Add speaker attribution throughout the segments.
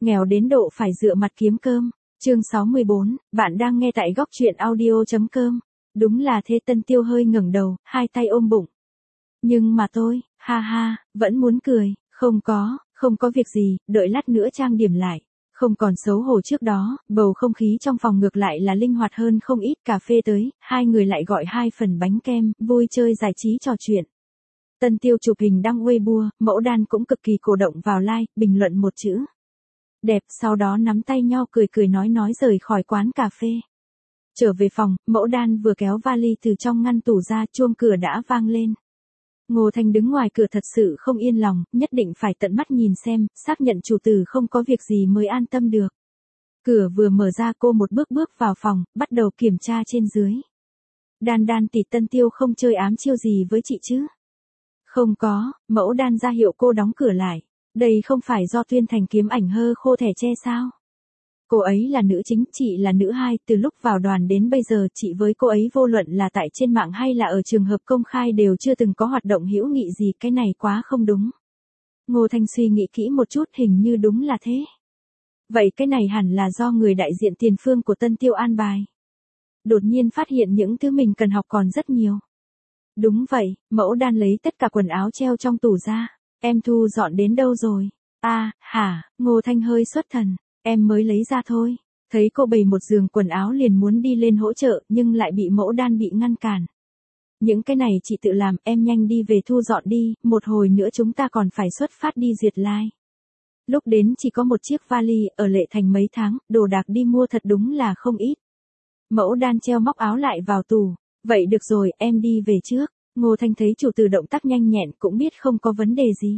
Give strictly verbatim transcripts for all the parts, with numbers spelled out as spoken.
Speaker 1: Nghèo đến độ phải dựa mặt kiếm cơm. Chương sáu mươi bốn, bạn đang nghe tại góc truyện audio.com. Đúng là thế. Tân Tiêu hơi ngẩng đầu, hai tay ôm bụng. Nhưng mà tôi, ha ha, vẫn muốn cười, không có, không có việc gì, đợi lát nữa trang điểm lại. Không còn xấu hổ trước đó, bầu không khí trong phòng ngược lại là linh hoạt hơn không ít. Cà phê tới, hai người lại gọi hai phần bánh kem, vui chơi giải trí trò chuyện. Tân Tiêu chụp hình đăng Weibo, Mẫu Đan cũng cực kỳ cổ động vào like, bình luận một chữ đẹp, sau đó nắm tay nhau cười cười nói nói rời khỏi quán cà phê. Trở về phòng, Mẫu Đan vừa kéo vali từ trong ngăn tủ ra, chuông cửa đã vang lên. Ngô Thanh đứng ngoài cửa thật sự không yên lòng, nhất định phải tận mắt nhìn xem, xác nhận chủ tử không có việc gì mới an tâm được. Cửa vừa mở ra, cô một bước bước vào phòng, bắt đầu kiểm tra trên dưới. Đan Đan tỷ, Tân Tiêu không chơi ám chiêu gì với chị chứ? Không có. Mẫu Đan ra hiệu cô đóng cửa lại. Đây không phải do Tuyên Thành kiếm ảnh hơ khô thẻ tre sao? Cô ấy là nữ chính, chị là nữ hai, từ lúc vào đoàn đến bây giờ chị với cô ấy vô luận là tại trên mạng hay là ở trường hợp công khai đều chưa từng có hoạt động hữu nghị gì, cái này quá không đúng. Ngô Thanh suy nghĩ kỹ một chút, hình như đúng là thế. Vậy cái này hẳn là do người đại diện tiền phương của Tân Tiêu an bài. Đột nhiên phát hiện những thứ mình cần học còn rất nhiều. Đúng vậy. Mẫu Đan lấy tất cả quần áo treo trong tủ ra. Em thu dọn đến đâu rồi? À, hả? Ngô Thanh hơi xuất thần. Em mới lấy ra thôi. Thấy cô bày một giường quần áo liền muốn đi lên hỗ trợ, nhưng lại bị Mẫu Đan bị ngăn cản. Những cái này chị tự làm, em nhanh đi về thu dọn đi, một hồi nữa chúng ta còn phải xuất phát đi Duyệt Lai. Lúc đến chỉ có một chiếc vali, ở Lệ Thành mấy tháng, đồ đạc đi mua thật đúng là không ít. Mẫu Đan treo móc áo lại vào tủ. Vậy được rồi, em đi về trước. Ngô Thanh thấy chủ tử động tác nhanh nhẹn cũng biết không có vấn đề gì.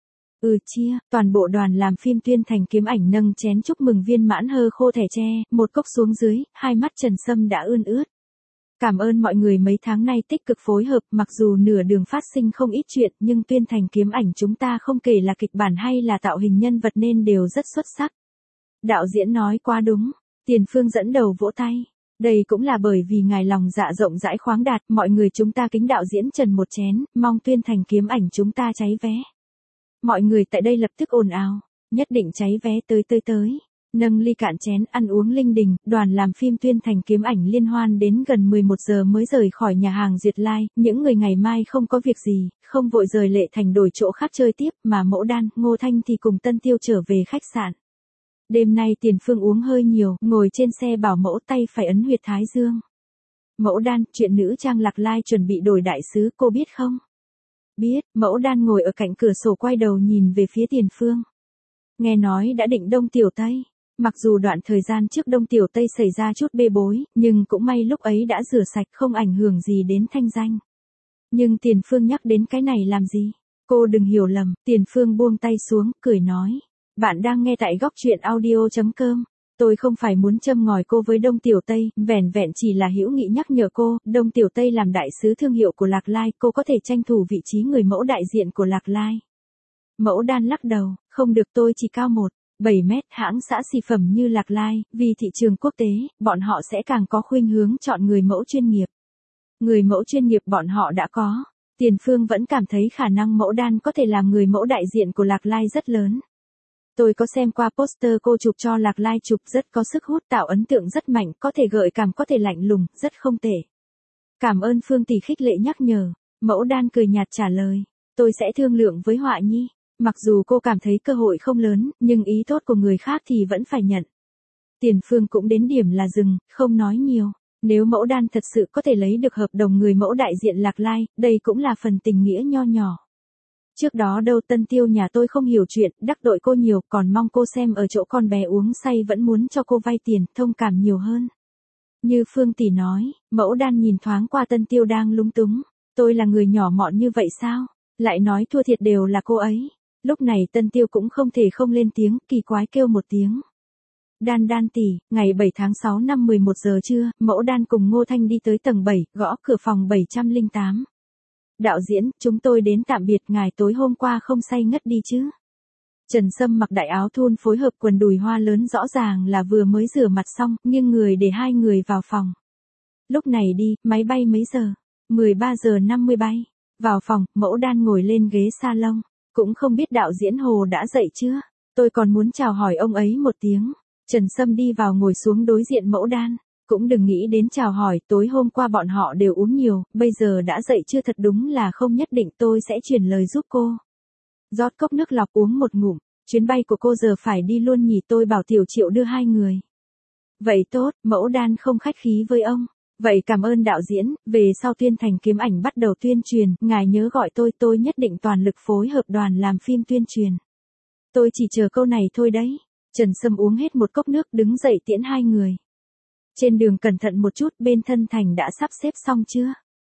Speaker 1: Ừ chia, toàn bộ đoàn làm phim Tuyên Thành kiếm ảnh nâng chén chúc mừng viên mãn hơ khô thẻ tre, một cốc xuống dưới, hai mắt Trần Sâm đã ươn ướt. Cảm ơn mọi người mấy tháng nay tích cực phối hợp, mặc dù nửa đường phát sinh không ít chuyện, nhưng Tuyên Thành kiếm ảnh chúng ta không kể là kịch bản hay là tạo hình nhân vật nên đều rất xuất sắc. Đạo diễn nói quá đúng. Tiền Phương dẫn đầu vỗ tay. Đây cũng là bởi vì ngài lòng dạ rộng rãi khoáng đạt, mọi người chúng ta kính đạo diễn Trần một chén, mong Tuyên Thành kiếm ảnh chúng ta cháy vé. Mọi người tại đây lập tức ồn ào, nhất định cháy vé tới tới tới. Nâng ly cạn chén ăn uống linh đình, đoàn làm phim Tuyên Thành kiếm ảnh liên hoan đến gần mười một giờ mới rời khỏi nhà hàng Duyệt Lai, những người ngày mai không có việc gì, không vội rời Lệ Thành đổi chỗ khác chơi tiếp, mà Mẫu Đan, Ngô Thanh thì cùng Tân Tiêu trở về khách sạn. Đêm nay Tiền Phương uống hơi nhiều, ngồi trên xe bảo mẫu tay phải ấn huyệt thái dương. Mẫu Đan, chuyện nữ trang Lạc Lai chuẩn bị đổi đại sứ, cô biết không? Biết. Mẫu Đan ngồi ở cạnh cửa sổ quay đầu nhìn về phía Tiền Phương. Nghe nói đã định Đông Tiểu Tây. Mặc dù đoạn thời gian trước Đông Tiểu Tây xảy ra chút bê bối, nhưng cũng may lúc ấy đã rửa sạch không ảnh hưởng gì đến thanh danh. Nhưng Tiền Phương nhắc đến cái này làm gì? Cô đừng hiểu lầm. Tiền Phương buông tay xuống, cười nói. Bạn đang nghe tại góc truyện audio.com. Tôi không phải muốn châm ngòi cô với Đông Tiểu Tây, vẻn vẹn chỉ là hữu nghị nhắc nhở cô, Đông Tiểu Tây làm đại sứ thương hiệu của Lạc Lai, cô có thể tranh thủ vị trí người mẫu đại diện của Lạc Lai. Mẫu Đan lắc đầu, không được, tôi chỉ cao một phẩy bảy mét, hãng xã xỉ phẩm như Lạc Lai, vì thị trường quốc tế, bọn họ sẽ càng có khuynh hướng chọn người mẫu chuyên nghiệp. Người mẫu chuyên nghiệp bọn họ đã có. Tiền Phương vẫn cảm thấy khả năng Mẫu Đan có thể làm người mẫu đại diện của Lạc Lai rất lớn. Tôi có xem qua poster cô chụp cho Lạc Lai chụp, rất có sức hút, tạo ấn tượng rất mạnh, có thể gợi cảm, có thể lạnh lùng, rất không tệ. Cảm ơn Phương tỷ khích lệ nhắc nhở. Mẫu Đan cười nhạt trả lời. Tôi sẽ thương lượng với Họa Nhi. Mặc dù cô cảm thấy cơ hội không lớn, nhưng ý tốt của người khác thì vẫn phải nhận. Tiền Phương cũng đến điểm là dừng, không nói nhiều. Nếu Mẫu Đan thật sự có thể lấy được hợp đồng người mẫu đại diện Lạc Lai, đây cũng là phần tình nghĩa nho nhỏ. Trước đó đâu Tân Tiêu nhà tôi không hiểu chuyện, đắc tội cô nhiều, còn mong cô xem ở chỗ con bé uống say vẫn muốn cho cô vay tiền, thông cảm nhiều hơn. Như Phương tỷ nói. Mẫu Đan nhìn thoáng qua Tân Tiêu đang lúng túng. Tôi là người nhỏ mọn như vậy sao? Lại nói thua thiệt đều là cô ấy. Lúc này Tân Tiêu cũng không thể không lên tiếng, kỳ quái kêu một tiếng. Đan Đan tỷ, ngày bảy tháng sáu năm mười một giờ trưa, Mẫu Đan cùng Ngô Thanh đi tới tầng bảy, gõ cửa phòng bảy không tám. Đạo diễn, chúng tôi đến tạm biệt ngài, tối hôm qua không say ngất đi chứ? Trần Sâm mặc đại áo thun phối hợp quần đùi hoa lớn, rõ ràng là vừa mới rửa mặt xong, nghiêng người để hai người vào phòng. Lúc này đi, máy bay mấy giờ? mười ba giờ năm mươi bay. Vào phòng, Mẫu Đan ngồi lên ghế salon. Cũng không biết đạo diễn Hồ đã dậy chưa? Tôi còn muốn chào hỏi ông ấy một tiếng. Trần Sâm đi vào ngồi xuống đối diện Mẫu Đan. Cũng đừng nghĩ đến chào hỏi, tối hôm qua bọn họ đều uống nhiều, bây giờ đã dậy chưa, thật đúng là không nhất định, tôi sẽ truyền lời giúp cô. Rót cốc nước lọc uống một ngụm, chuyến bay của cô giờ phải đi luôn nhỉ, tôi bảo Tiểu Triệu đưa hai người. Vậy tốt, Mẫu Đan không khách khí với ông. Vậy cảm ơn đạo diễn, về sau Tuyên Thành Kiếm Ảnh bắt đầu tuyên truyền, ngài nhớ gọi tôi, tôi nhất định toàn lực phối hợp đoàn làm phim tuyên truyền. Tôi chỉ chờ câu này thôi đấy. Trần Sâm uống hết một cốc nước đứng dậy tiễn hai người. Trên đường cẩn thận một chút, bên Thân Thành đã sắp xếp xong chưa?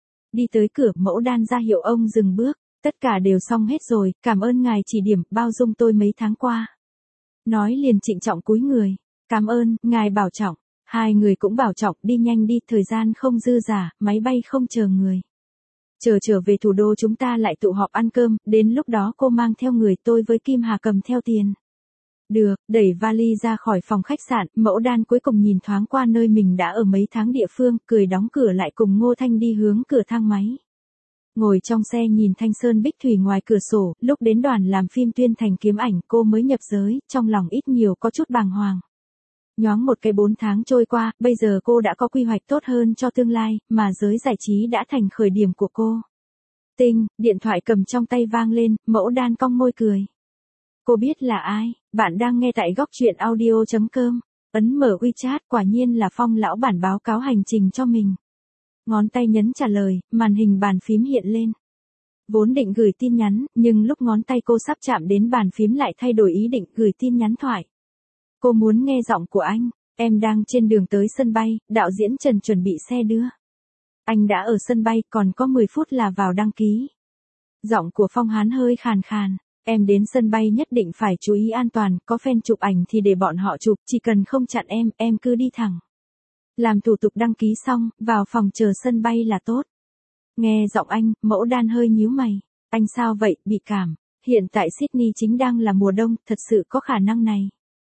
Speaker 1: Đi tới cửa, Mẫu Đan ra hiệu ông dừng bước, tất cả đều xong hết rồi, cảm ơn ngài chỉ điểm, bao dung tôi mấy tháng qua. Nói liền trịnh trọng cúi người, cảm ơn, ngài bảo trọng. Hai người cũng bảo trọng, đi nhanh đi, thời gian không dư dả, máy bay không chờ người. Chờ trở về thủ đô chúng ta lại tụ họp ăn cơm, đến lúc đó cô mang theo người, tôi với Kim Hà cầm theo tiền. Được, đẩy vali ra khỏi phòng khách sạn, Mẫu Đan cuối cùng nhìn thoáng qua nơi mình đã ở mấy tháng địa phương, cười đóng cửa lại cùng Ngô Thanh đi hướng cửa thang máy. Ngồi trong xe nhìn Thanh Sơn Bích Thủy ngoài cửa sổ, lúc đến đoàn làm phim Tuyên Thành Kiếm Ảnh cô mới nhập giới, trong lòng ít nhiều có chút bàng hoàng. Nhoáng một cái bốn tháng trôi qua, bây giờ cô đã có quy hoạch tốt hơn cho tương lai, mà giới giải trí đã thành khởi điểm của cô. Tinh, điện thoại cầm trong tay vang lên, Mẫu Đan cong môi cười. Cô biết là ai, bạn đang nghe tại góc truyện audio chấm com. Ấn mở WeChat, quả nhiên là Phong lão bản báo cáo hành trình cho mình. Ngón tay nhấn trả lời, màn hình bàn phím hiện lên. Vốn định gửi tin nhắn, nhưng lúc ngón tay cô sắp chạm đến bàn phím lại thay đổi ý định gửi tin nhắn thoại. Cô muốn nghe giọng của anh, em đang trên đường tới sân bay, đạo diễn Trần chuẩn bị xe đưa. Anh đã ở sân bay, còn có mười phút là vào đăng ký. Giọng của Phong Hán hơi khàn khàn, em đến sân bay nhất định phải chú ý an toàn, có fan chụp ảnh thì để bọn họ chụp, chỉ cần không chặn em, em cứ đi thẳng. Làm thủ tục đăng ký xong, vào phòng chờ sân bay là tốt. Nghe giọng anh, Mẫu Đan hơi nhíu mày, anh sao vậy, bị cảm, hiện tại Sydney chính đang là mùa đông, thật sự có khả năng này.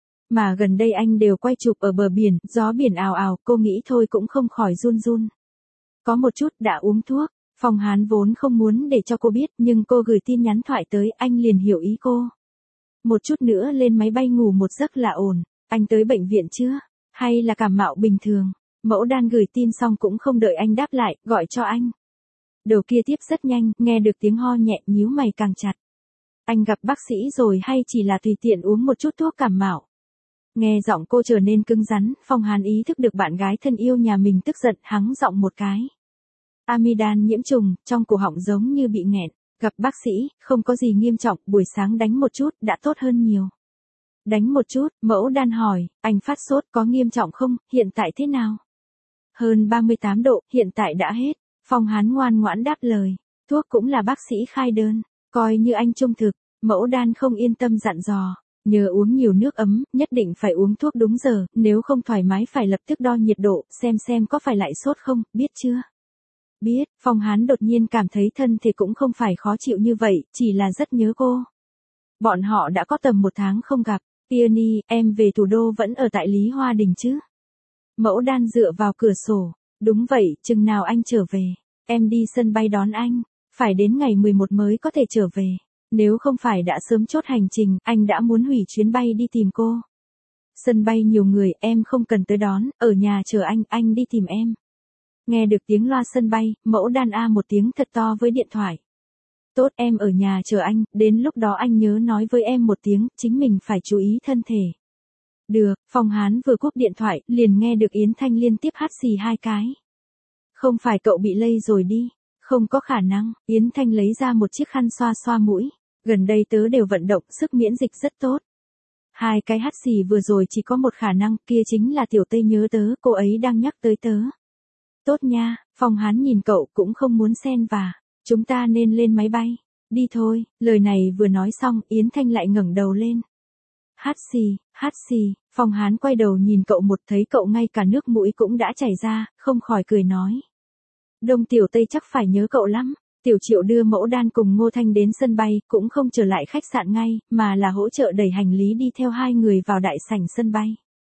Speaker 1: Mà gần đây anh đều quay chụp ở bờ biển, gió biển ào ào, cô nghĩ thôi cũng không khỏi run run. Có một chút, đã uống thuốc. Phong Hán vốn không muốn để cho cô biết, nhưng cô gửi tin nhắn thoại tới, anh liền hiểu ý cô. Một chút nữa lên máy bay ngủ một giấc là ổn. Anh tới bệnh viện chưa? Hay là cảm mạo bình thường? Mẫu Đan gửi tin xong cũng không đợi anh đáp lại, gọi cho anh. Đầu kia tiếp rất nhanh, nghe được tiếng ho nhẹ, nhíu mày càng chặt. Anh gặp bác sĩ rồi hay chỉ là tùy tiện uống một chút thuốc cảm mạo? Nghe giọng cô trở nên cứng rắn, Phong Hán ý thức được bạn gái thân yêu nhà mình tức giận, hắng giọng một cái. Amidan nhiễm trùng, trong cổ họng giống như bị nghẹn, gặp bác sĩ, không có gì nghiêm trọng, buổi sáng đánh một chút, đã tốt hơn nhiều. Đánh một chút, Mẫu Đan hỏi, anh phát sốt có nghiêm trọng không, hiện tại thế nào? Hơn ba mươi tám độ, hiện tại đã hết. Phong Hán ngoan ngoãn đáp lời, thuốc cũng là bác sĩ khai đơn, coi như anh trung thực. Mẫu Đan không yên tâm dặn dò, nhớ uống nhiều nước ấm, nhất định phải uống thuốc đúng giờ, nếu không thoải mái phải lập tức đo nhiệt độ, xem xem có phải lại sốt không, biết chưa? Biết, Phong Hán đột nhiên cảm thấy thân thể cũng không phải khó chịu như vậy, chỉ là rất nhớ cô. Bọn họ đã có tầm một tháng không gặp, Peony, em về thủ đô vẫn ở tại Lý Hoa Đình chứ? Mẫu Đan dựa vào cửa sổ, đúng vậy, chừng nào anh trở về, em đi sân bay đón anh, phải đến ngày mười một mới có thể trở về, nếu không phải đã sớm chốt hành trình, anh đã muốn hủy chuyến bay đi tìm cô. Sân bay nhiều người, em không cần tới đón, ở nhà chờ anh, anh đi tìm em. Nghe được tiếng loa sân bay, Mẫu Đan a một tiếng thật to với điện thoại. Tốt, em ở nhà chờ anh, đến lúc đó anh nhớ nói với em một tiếng, chính mình phải chú ý thân thể. Được, Phong Hán vừa cúp điện thoại, liền nghe được Yến Thanh liên tiếp hắt xì hai cái. Không phải cậu bị lây rồi đi, không có khả năng, Yến Thanh lấy ra một chiếc khăn xoa xoa mũi, gần đây tớ đều vận động, sức miễn dịch rất tốt. Hai cái hắt xì vừa rồi chỉ có một khả năng, kia chính là Tiểu Tây nhớ tớ, cô ấy đang nhắc tới tớ. Tốt nha, Phong Hán nhìn cậu cũng không muốn xen vào, chúng ta nên lên máy bay, đi thôi, lời này vừa nói xong, Yến Thanh lại ngẩng đầu lên. Hát xì, hát xì, Phong Hán quay đầu nhìn cậu một thấy cậu ngay cả nước mũi cũng đã chảy ra, không khỏi cười nói. Đông Tiểu Tây chắc phải nhớ cậu lắm. Tiểu Triệu đưa Mẫu Đan cùng Ngô Thanh đến sân bay, cũng không trở lại khách sạn ngay, mà là hỗ trợ đẩy hành lý đi theo hai người vào đại sảnh sân bay.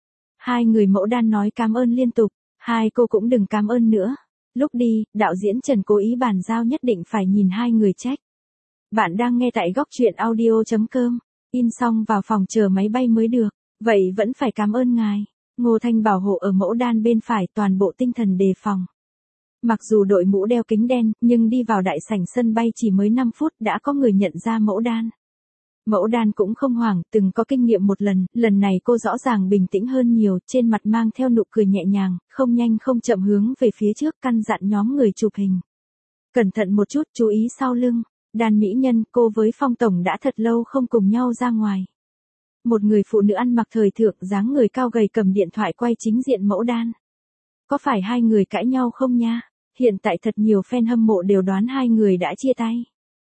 Speaker 1: Hai người Mẫu Đan nói cảm ơn liên tục, hai cô cũng đừng cảm ơn nữa. Lúc đi, đạo diễn Trần cố ý bàn giao nhất định phải nhìn hai người trách. Bạn đang nghe tại góc truyện audio chấm com. In xong vào phòng chờ máy bay mới được. Vậy vẫn phải cảm ơn ngài. Ngô Thanh bảo hộ ở mẫu đan bên phải, toàn bộ tinh thần đề phòng. Mặc dù đội mũ đeo kính đen, nhưng đi vào đại sảnh sân bay chỉ mới năm phút đã có người nhận ra mẫu đan. Mẫu đan cũng không hoảng, từng có kinh nghiệm một lần, lần này cô rõ ràng bình tĩnh hơn nhiều, trên mặt mang theo nụ cười nhẹ nhàng, không nhanh không chậm hướng về phía trước, căn dặn nhóm người chụp hình. Cẩn thận một chút, chú ý sau lưng. Đan mỹ nhân, cô với Phong tổng đã thật lâu không cùng nhau ra ngoài. Một người phụ nữ ăn mặc thời thượng, dáng người cao gầy cầm điện thoại quay chính diện mẫu đan. Có phải hai người cãi nhau không nha? Hiện tại thật nhiều fan hâm mộ đều đoán hai người đã chia tay.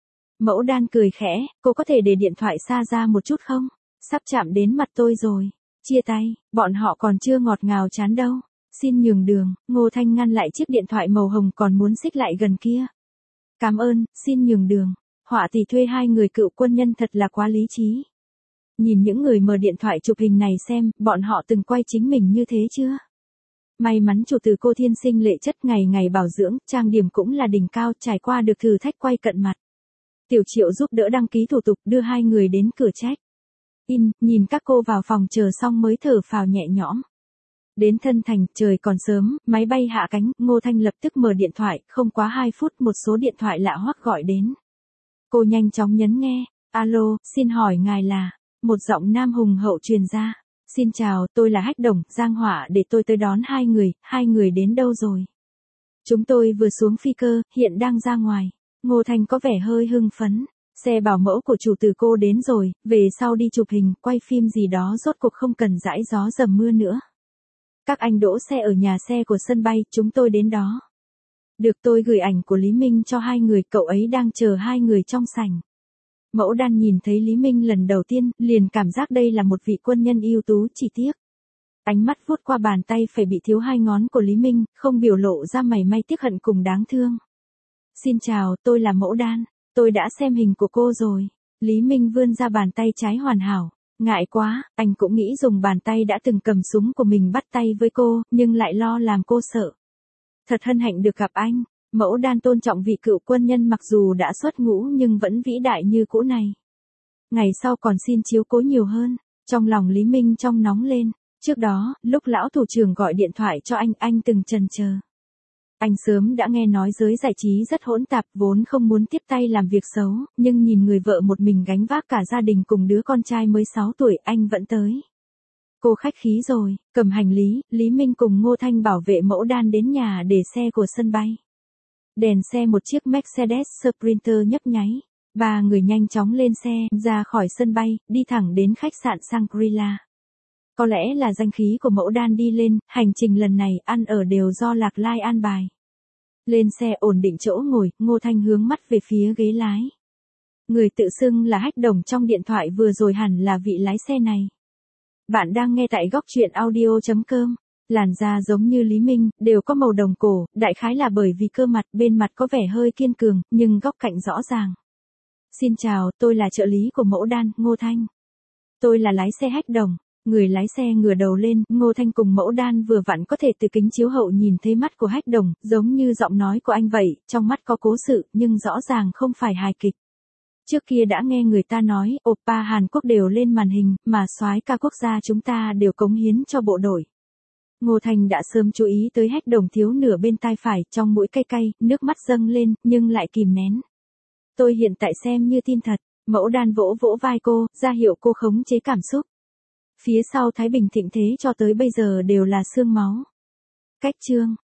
Speaker 1: Mẫu đan cười khẽ, cô có thể để điện thoại xa ra một chút không? Sắp chạm đến mặt tôi rồi. Chia tay, bọn họ còn chưa ngọt ngào chán đâu. Xin nhường đường, Ngô Thanh ngăn lại chiếc điện thoại màu hồng còn muốn xích lại gần kia. Cảm ơn, xin nhường đường. Họa tỷ thuê hai người cựu quân nhân thật là quá lý trí. Nhìn những người mở điện thoại chụp hình này xem, bọn họ từng quay chính mình như thế chưa? May mắn chủ từ cô thiên sinh lệ chất, ngày ngày bảo dưỡng, trang điểm cũng là đỉnh cao, trải qua được thử thách quay cận mặt. Tiểu Triệu giúp đỡ đăng ký thủ tục, đưa hai người đến cửa check in, nhìn các cô vào phòng chờ xong mới thở phào nhẹ nhõm. Đến Thân Thành, trời còn sớm, máy bay hạ cánh, Ngô Thanh lập tức mở điện thoại, không quá hai phút một số điện thoại lạ hoắc gọi đến. Cô nhanh chóng nhấn nghe, alo, xin hỏi ngài là, một giọng nam hùng hậu truyền ra. Xin chào, tôi là Hách Đồng, Giang Hỏa, để tôi tới đón hai người, hai người đến đâu rồi? Chúng tôi vừa xuống phi cơ, hiện đang ra ngoài. Ngô Thanh có vẻ hơi hưng phấn. Xe bảo mẫu của chủ từ cô đến rồi, về sau đi chụp hình, quay phim gì đó rốt cuộc không cần dãi gió dầm mưa nữa. Các anh đỗ xe ở nhà xe của sân bay, chúng tôi đến đó. Được, tôi gửi ảnh của Lý Minh cho hai người, cậu ấy đang chờ hai người trong sảnh. Mẫu đan nhìn thấy Lý Minh lần đầu tiên, liền cảm giác đây là một vị quân nhân ưu tú, chỉ tiếc. Ánh mắt vuốt qua bàn tay phải bị thiếu hai ngón của Lý Minh, không biểu lộ ra mảy may tiếc hận cùng đáng thương. Xin chào, tôi là Mẫu Đan, tôi đã xem hình của cô rồi. Lý Minh vươn ra bàn tay trái hoàn hảo. Ngại quá, anh cũng nghĩ dùng bàn tay đã từng cầm súng của mình bắt tay với cô, nhưng lại lo làm cô sợ. Thật hân hạnh được gặp anh. Mẫu Đan tôn trọng vị cựu quân nhân mặc dù đã xuất ngũ nhưng vẫn vĩ đại như cũ này. Ngày sau còn xin chiếu cố nhiều hơn. Trong lòng Lý Minh trong nóng lên. Trước đó, lúc lão thủ trưởng gọi điện thoại cho anh, anh từng chần chờ. Anh sớm đã nghe nói giới giải trí rất hỗn tạp, vốn không muốn tiếp tay làm việc xấu, nhưng nhìn người vợ một mình gánh vác cả gia đình cùng đứa con trai mới sáu tuổi, anh vẫn tới. Cô khách khí rồi, cầm hành lý, Lý Minh cùng Ngô Thanh bảo vệ Mẫu Đan đến nhà để xe của sân bay. Đèn xe một chiếc Mercedes Sprinter nhấp nháy. Ba người nhanh chóng lên xe, ra khỏi sân bay, đi thẳng đến khách sạn Shangri-La. Có lẽ là danh khí của Mẫu Đan đi lên, hành trình lần này ăn ở đều do Lạc Lai an bài. Lên xe ổn định chỗ ngồi, Ngô Thanh hướng mắt về phía ghế lái. Người tự xưng là Hách Đồng trong điện thoại vừa rồi hẳn là vị lái xe này. Bạn đang nghe tại góc truyện audio chấm com. Làn da giống như Lý Minh, đều có màu đồng cổ, đại khái là bởi vì cơ mặt bên mặt có vẻ hơi kiên cường, nhưng góc cạnh rõ ràng. Xin chào, tôi là trợ lý của Mẫu Đan, Ngô Thanh. Tôi là lái xe Hách Đồng. Người lái xe ngửa đầu lên, Ngô Thanh cùng Mẫu Đan vừa vặn có thể từ kính chiếu hậu nhìn thấy mắt của Hách Đồng, giống như giọng nói của anh vậy, trong mắt có cố sự, nhưng rõ ràng không phải hài kịch. Trước kia đã nghe người ta nói, oppa Hàn Quốc đều lên màn hình, mà soái ca quốc gia chúng ta đều cống hiến cho bộ đội. Ngô Thanh đã sớm chú ý tới Hách Đồng thiếu nửa bên tai phải, trong mũi cay cay, nước mắt dâng lên, nhưng lại kìm nén. Tôi hiện tại xem như tin thật. Mẫu Đan vỗ vỗ vai cô, ra hiệu cô khống chế cảm xúc. Phía sau Thái Bình thịnh thế cho tới bây giờ đều là xương máu. Cách chương